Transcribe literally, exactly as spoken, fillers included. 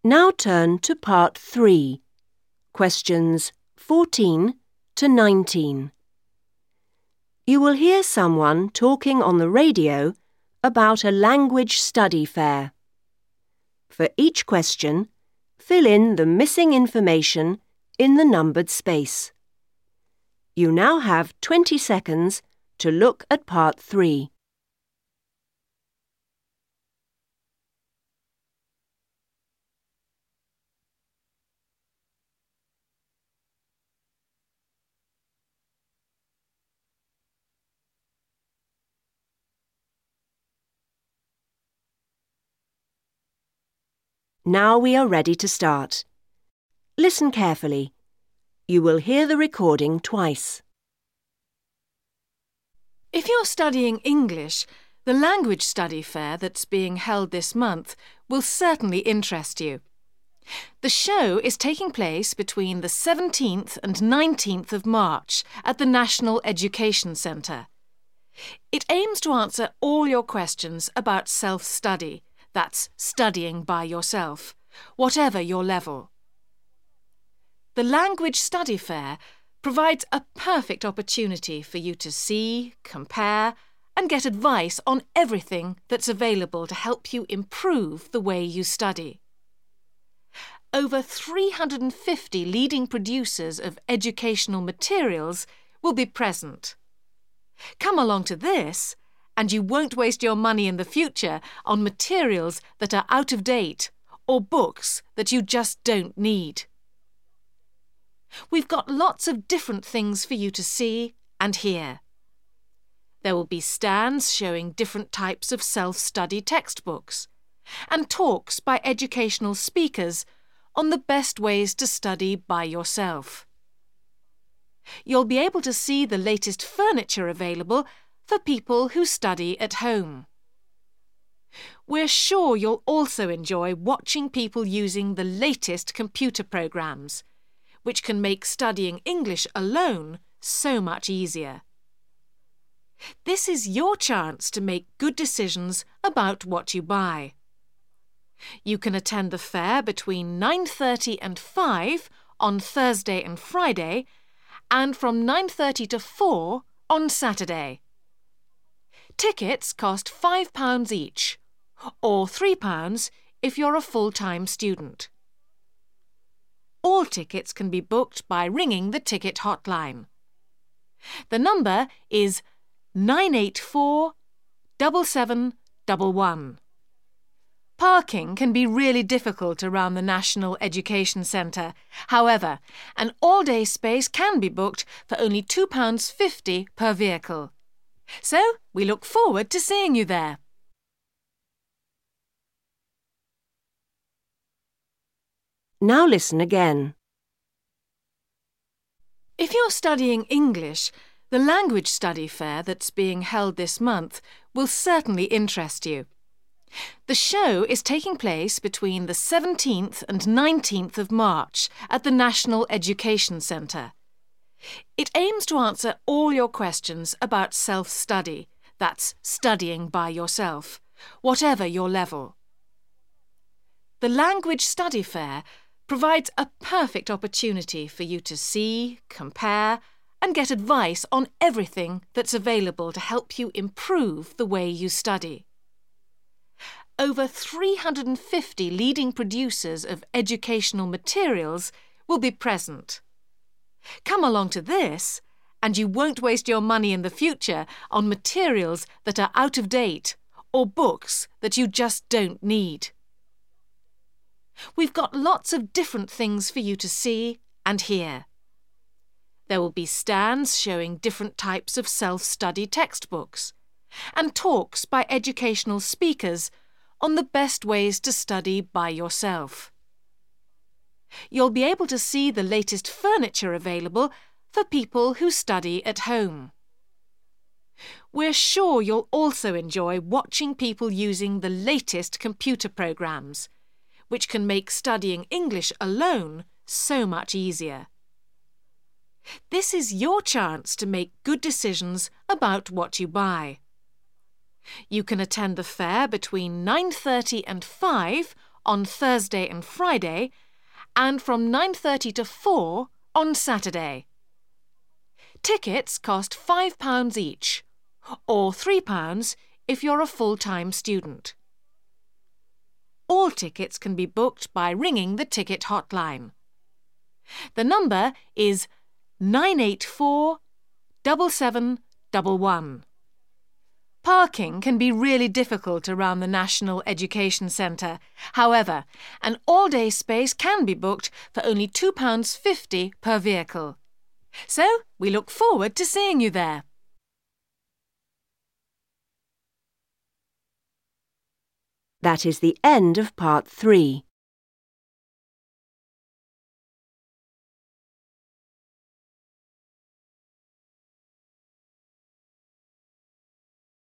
Now turn to part three, questions fourteen to nineteen. You will hear someone talking on the radio about a language study fair. For each question, fill in the missing information in the numbered space. You now have twenty seconds to look at part three. Now we are ready to start. Listen carefully. You will hear the recording twice. If you're studying English, the language study fair that's being held this month will certainly interest you. The show is taking place between the seventeenth and nineteenth of March at the National Education Centre. It aims to answer all your questions about self-study, that's studying by yourself, whatever your level. The Language Study Fair provides a perfect opportunity for you to see, compare, and get advice on everything that's available to help you improve the way you study. Over three hundred fifty leading producers of educational materials will be present. Come along to this, and you won't waste your money in the future on materials that are out of date or books that you just don't need. We've got lots of different things for you to see and hear. There will be stands showing different types of self-study textbooks and talks by educational speakers on the best ways to study by yourself. You'll be able to see the latest furniture available for people who study at home. We're sure you'll also enjoy watching people using the latest computer programs, which can make studying English alone so much easier. This is your chance to make good decisions about what you buy. You can attend the fair between nine thirty and five on Thursday and Friday, and from nine thirty to four on Saturday. Tickets cost five pounds each, or three pounds if you're a full-time student. All tickets can be booked by ringing the ticket hotline. The number is nine eight four, seven seven one one. Parking can be really difficult around the National Education Centre. However, an all-day space can be booked for only two pounds fifty per vehicle. So, we look forward to seeing you there. Now listen again. If you're studying English, the language study fair that's being held this month will certainly interest you. The show is taking place between the seventeenth and nineteenth of March at the National Education Centre. It aims to answer all your questions about self-study, that's studying by yourself, whatever your level. The Language Study Fair provides a perfect opportunity for you to see, compare, and get advice on everything that's available to help you improve the way you study. Over three hundred fifty leading producers of educational materials will be present. Come along to this, and you won't waste your money in the future on materials that are out of date or books that you just don't need. We've got lots of different things for you to see and hear. There will be stands showing different types of self-study textbooks and talks by educational speakers on the best ways to study by yourself. You'll be able to see the latest furniture available for people who study at home. We're sure you'll also enjoy watching people using the latest computer programs, which can make studying English alone so much easier. This is your chance to make good decisions about what you buy. You can attend the fair between nine thirty and five on Thursday and Friday, and from nine thirty to four on Saturday. Tickets cost five pounds each, or three pounds if you're a full-time student. All tickets can be booked by ringing the ticket hotline. The number is nine eight four, seven seven one one. Parking can be really difficult around the National Education Centre. However, an all-day space can be booked for only two pounds fifty per vehicle. So, we look forward to seeing you there. That is the end of part three.